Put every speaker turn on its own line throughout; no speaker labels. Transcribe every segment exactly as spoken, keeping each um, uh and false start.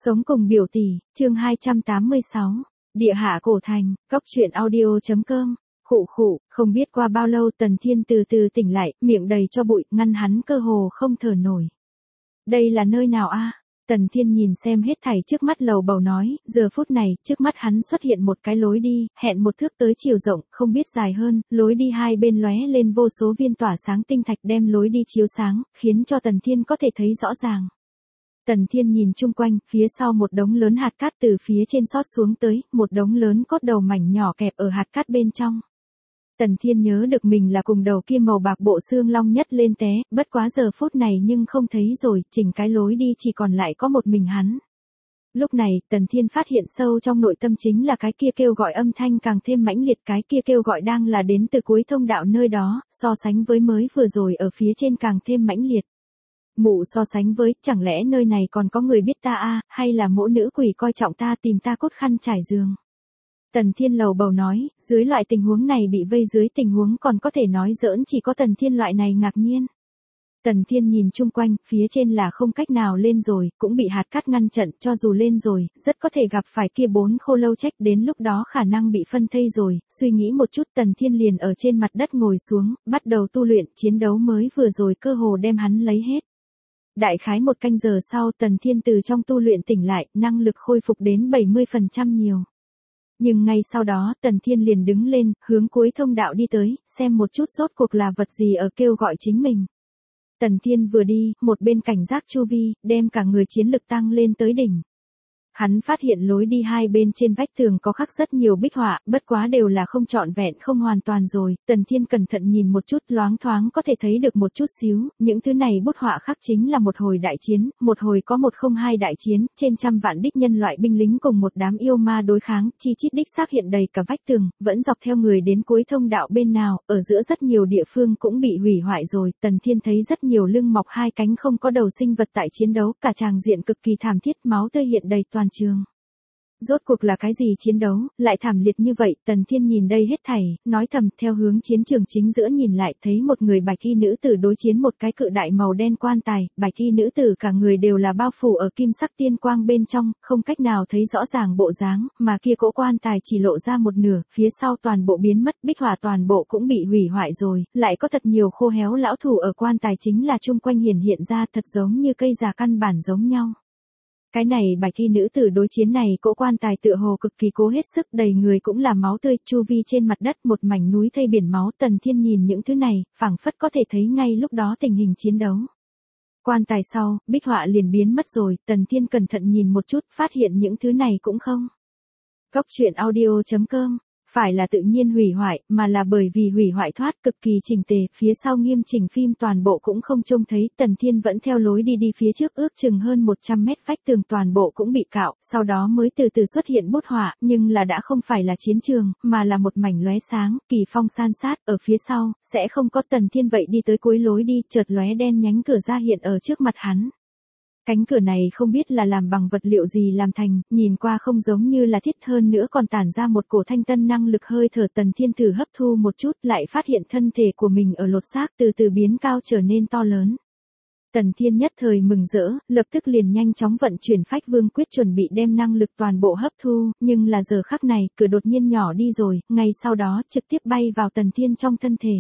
Sống cùng biểu tỷ, chương hai trăm tám mươi sáu, địa hạ cổ thành, góc truyện audio chấm com. Khụ khụ, không biết qua bao lâu Tần Thiên từ từ tỉnh lại, miệng đầy cho bụi, ngăn hắn cơ hồ không thở nổi. Đây là nơi nào a? Tần Thiên nhìn xem hết thảy trước mắt lầu bầu nói, giờ phút này, trước mắt hắn xuất hiện một cái lối đi, hẹn một thước tới chiều rộng, không biết dài hơn, lối đi hai bên lóe lên vô số viên tỏa sáng tinh thạch đem lối đi chiếu sáng, khiến cho Tần Thiên có thể thấy rõ ràng. Tần Thiên nhìn chung quanh, phía sau một đống lớn hạt cát từ phía trên xót xuống tới, một đống lớn cốt đầu mảnh nhỏ kẹp ở hạt cát bên trong. Tần Thiên nhớ được mình là cùng đầu kia màu bạc bộ xương long nhất lên té, bất quá giờ phút này nhưng không thấy rồi, chỉnh cái lối đi chỉ còn lại có một mình hắn. Lúc này, Tần Thiên phát hiện sâu trong nội tâm chính là cái kia kêu gọi âm thanh càng thêm mãnh liệt, cái kia kêu gọi đang là đến từ cuối thông đạo nơi đó, so sánh với mới vừa rồi ở phía trên càng thêm mãnh liệt. Mụ so sánh với, chẳng lẽ nơi này còn có người biết ta a, hay là mỗ nữ quỷ coi trọng ta tìm ta cốt khăn trải giường. Tần Thiên lầu bầu nói, dưới loại tình huống này bị vây dưới tình huống còn có thể nói giỡn chỉ có Tần Thiên loại này ngạc nhiên. Tần Thiên nhìn chung quanh, phía trên là không cách nào lên rồi, cũng bị hạt cát ngăn chặn, cho dù lên rồi, rất có thể gặp phải kia bốn khô lâu trách, đến lúc đó khả năng bị phân thây rồi, suy nghĩ một chút Tần Thiên liền ở trên mặt đất ngồi xuống, bắt đầu tu luyện, chiến đấu mới vừa rồi cơ hồ đem hắn lấy hết. Đại khái một canh giờ sau Tần Thiên từ trong tu luyện tỉnh lại, năng lực khôi phục đến bảy mươi phần trăm nhiều. Nhưng ngay sau đó Tần Thiên liền đứng lên, hướng cuối thông đạo đi tới, xem một chút rốt cuộc là vật gì ở kêu gọi chính mình. Tần Thiên vừa đi, một bên cảnh giác chu vi, đem cả người chiến lực tăng lên tới đỉnh. Hắn phát hiện lối đi hai bên trên vách tường có khắc rất nhiều bích họa, bất quá đều là không trọn vẹn không hoàn toàn rồi, Tần Thiên cẩn thận nhìn một chút loáng thoáng có thể thấy được một chút xíu, những thứ này bút họa khắc chính là một hồi đại chiến, một hồi có một không hai đại chiến, trên trăm vạn đích nhân loại binh lính cùng một đám yêu ma đối kháng, chi chít đích xác hiện đầy cả vách tường, vẫn dọc theo người đến cuối thông đạo bên nào, ở giữa rất nhiều địa phương cũng bị hủy hoại rồi, Tần Thiên thấy rất nhiều lưng mọc hai cánh không có đầu sinh vật tại chiến đấu, cả tràng diện cực kỳ thảm thiết, máu tươi hiện đầy toàn trường. Rốt cuộc là cái gì chiến đấu, lại thảm liệt như vậy, Tần Thiên nhìn đây hết thảy, nói thầm, theo hướng chiến trường chính giữa nhìn lại, thấy một người bạch thi nữ tử đối chiến một cái cự đại màu đen quan tài, bạch thi nữ tử cả người đều là bao phủ ở kim sắc tiên quang bên trong, không cách nào thấy rõ ràng bộ dáng, mà kia cỗ quan tài chỉ lộ ra một nửa, phía sau toàn bộ biến mất, bích hỏa toàn bộ cũng bị hủy hoại rồi, lại có thật nhiều khô héo lão thủ ở quan tài chính là chung quanh hiển hiện ra thật giống như cây già căn bản giống nhau. Cái này bạch thi nữ tử đối chiến này cỗ quan tài tựa hồ cực kỳ cố hết sức, đầy người cũng là máu tươi, chu vi trên mặt đất một mảnh núi thây biển máu. Tần Thiên nhìn những thứ này, phảng phất có thể thấy ngay lúc đó tình hình chiến đấu. Quan tài sau, bích họa liền biến mất rồi, Tần Thiên cẩn thận nhìn một chút, phát hiện những thứ này cũng không. Góc truyện audio chấm com. Phải là tự nhiên hủy hoại, mà là bởi vì hủy hoại thoát cực kỳ chỉnh tề, phía sau nghiêm chỉnh phim toàn bộ cũng không trông thấy, Tần Thiên vẫn theo lối đi đi phía trước ước chừng hơn một trăm mét vách tường toàn bộ cũng bị cạo, sau đó mới từ từ xuất hiện bút họa, nhưng là đã không phải là chiến trường, mà là một mảnh lóe sáng, kỳ phong san sát, ở phía sau, sẽ không có Tần Thiên vậy đi tới cuối lối đi, chợt lóe đen nhánh cửa ra hiện ở trước mặt hắn. Cánh cửa này không biết là làm bằng vật liệu gì làm thành, nhìn qua không giống như là thiết, hơn nữa còn tản ra một cổ thanh tân năng lực hơi thở. Tần Thiên thử hấp thu một chút, lại phát hiện thân thể của mình ở lột xác từ từ biến cao trở nên to lớn. Tần Thiên nhất thời mừng rỡ, lập tức liền nhanh chóng vận chuyển phách vương quyết chuẩn bị đem năng lực toàn bộ hấp thu, nhưng là giờ khắc này, cửa đột nhiên nhỏ đi rồi, ngay sau đó trực tiếp bay vào Tần Thiên trong thân thể.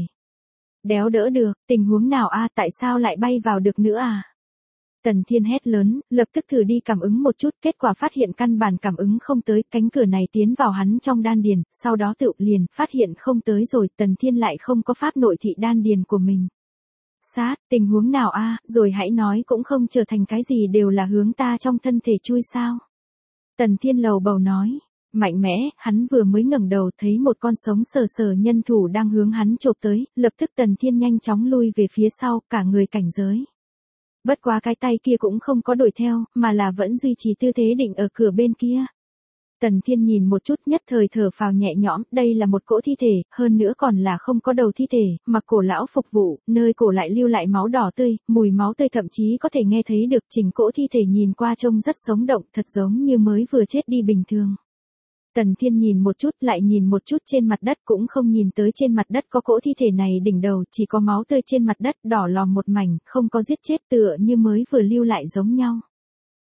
Đéo đỡ được, tình huống nào a, tại sao lại bay vào được nữa à? Tần Thiên hét lớn, lập tức thử đi cảm ứng một chút, kết quả phát hiện căn bản cảm ứng không tới, cánh cửa này tiến vào hắn trong đan điền, sau đó tự liền, phát hiện không tới rồi, Tần Thiên lại không có pháp nội thị đan điền của mình. Sát, tình huống nào a, rồi hãy nói cũng không trở thành cái gì đều là hướng ta trong thân thể chui sao. Tần Thiên lầu bầu nói, mạnh mẽ, hắn vừa mới ngẩng đầu thấy một con sống sờ sờ nhân thủ đang hướng hắn chộp tới, lập tức Tần Thiên nhanh chóng lui về phía sau, cả người cảnh giới. Bất quá cái tay kia cũng không có đuổi theo, mà là vẫn duy trì tư thế định ở cửa bên kia. Tần Thiên nhìn một chút nhất thời thở phào nhẹ nhõm, đây là một cỗ thi thể, hơn nữa còn là không có đầu thi thể, mặc cổ lão phục vụ, nơi cổ lại lưu lại máu đỏ tươi, mùi máu tươi thậm chí có thể nghe thấy được, chỉnh cỗ thi thể nhìn qua trông rất sống động, thật giống như mới vừa chết đi bình thường. Tần Thiên nhìn một chút lại nhìn một chút trên mặt đất cũng không nhìn tới trên mặt đất có cỗ thi thể này đỉnh đầu, chỉ có máu tươi trên mặt đất đỏ lòm một mảnh, không có giết chết tựa như mới vừa lưu lại giống nhau.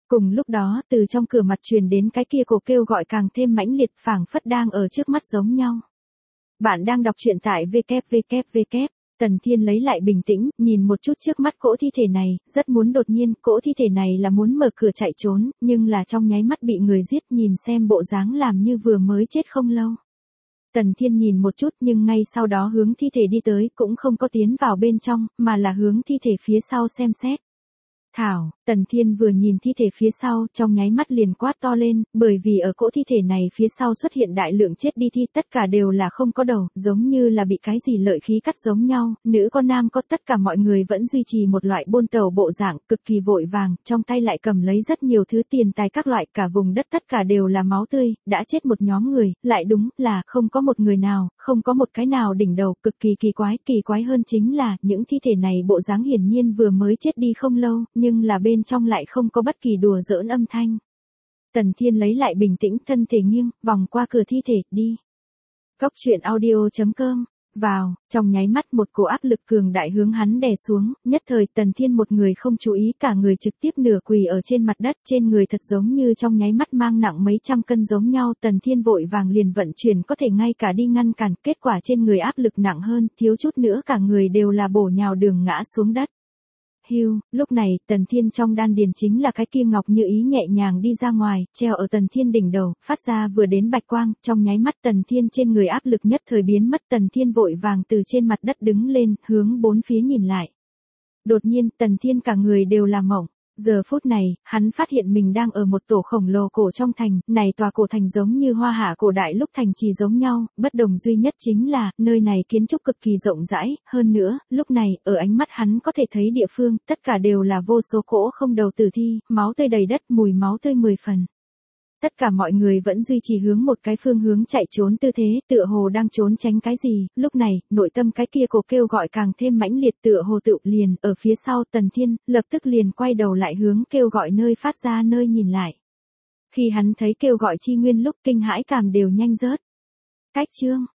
Cùng lúc đó, từ trong cửa mặt truyền đến cái kia cổ kêu gọi càng thêm mãnh liệt, phảng phất đang ở trước mắt giống nhau. Bạn đang đọc truyện tại vê kép vê kép vê kép. Tần Thiên lấy lại bình tĩnh, nhìn một chút trước mắt cỗ thi thể này, rất muốn đột nhiên, cỗ thi thể này là muốn mở cửa chạy trốn, nhưng là trong nháy mắt bị người giết, nhìn xem bộ dáng làm như vừa mới chết không lâu. Tần Thiên nhìn một chút nhưng ngay sau đó hướng thi thể đi tới, cũng không có tiến vào bên trong, mà là hướng thi thể phía sau xem xét. Thảo, Tần Thiên vừa nhìn thi thể phía sau, trong nháy mắt liền quát to lên, bởi vì ở cỗ thi thể này phía sau xuất hiện đại lượng chết đi thi, tất cả đều là không có đầu, giống như là bị cái gì lợi khí cắt giống nhau, nữ con nam có, tất cả mọi người vẫn duy trì một loại buôn tàu bộ dạng, cực kỳ vội vàng, trong tay lại cầm lấy rất nhiều thứ tiền tài các loại, cả vùng đất tất cả đều là máu tươi, đã chết một nhóm người, lại đúng là không có một người nào, không có một cái nào đỉnh đầu, cực kỳ kỳ quái, kỳ quái hơn chính là, những thi thể này bộ dáng hiển nhiên vừa mới chết đi không lâu, nhưng là bên trong lại không có bất kỳ đùa giỡn âm thanh. Tần Thiên lấy lại bình tĩnh, thân thể nghiêng, vòng qua cửa thi thể, đi. Góc truyện audio chấm com, vào, trong nháy mắt một cổ áp lực cường đại hướng hắn đè xuống, nhất thời Tần Thiên một người không chú ý, cả người trực tiếp nửa quỳ ở trên mặt đất, trên người thật giống như trong nháy mắt mang nặng mấy trăm cân giống nhau, Tần Thiên vội vàng liền vận chuyển có thể ngay cả đi ngăn cản, kết quả trên người áp lực nặng hơn, thiếu chút nữa cả người đều là bổ nhào đường ngã xuống đất. Hưu, lúc này, Tần Thiên trong đan điền chính là cái kia ngọc như ý nhẹ nhàng đi ra ngoài, treo ở Tần Thiên đỉnh đầu, phát ra vừa đến bạch quang, trong nháy mắt Tần Thiên trên người áp lực nhất thời biến mất, Tần Thiên vội vàng từ trên mặt đất đứng lên, hướng bốn phía nhìn lại. Đột nhiên, Tần Thiên cả người đều là mộng. Giờ phút này, hắn phát hiện mình đang ở một tổ khổng lồ cổ trong thành, này tòa cổ thành giống như Hoa Hạ cổ đại lúc thành trì giống nhau, bất đồng duy nhất chính là, nơi này kiến trúc cực kỳ rộng rãi, hơn nữa, lúc này, ở ánh mắt hắn có thể thấy địa phương, tất cả đều là vô số cỗ không đầu tử thi, máu tươi đầy đất, mùi máu tươi mười phần. Tất cả mọi người vẫn duy trì hướng một cái phương hướng chạy trốn tư thế, tựa hồ đang trốn tránh cái gì, lúc này, nội tâm cái kia cổ kêu gọi càng thêm mãnh liệt, tựa hồ tự liền, ở phía sau Tần Thiên, lập tức liền quay đầu lại hướng kêu gọi nơi phát ra nơi nhìn lại. Khi hắn thấy kêu gọi chi nguyên lúc kinh hãi cảm đều nhanh rớt. Cách chương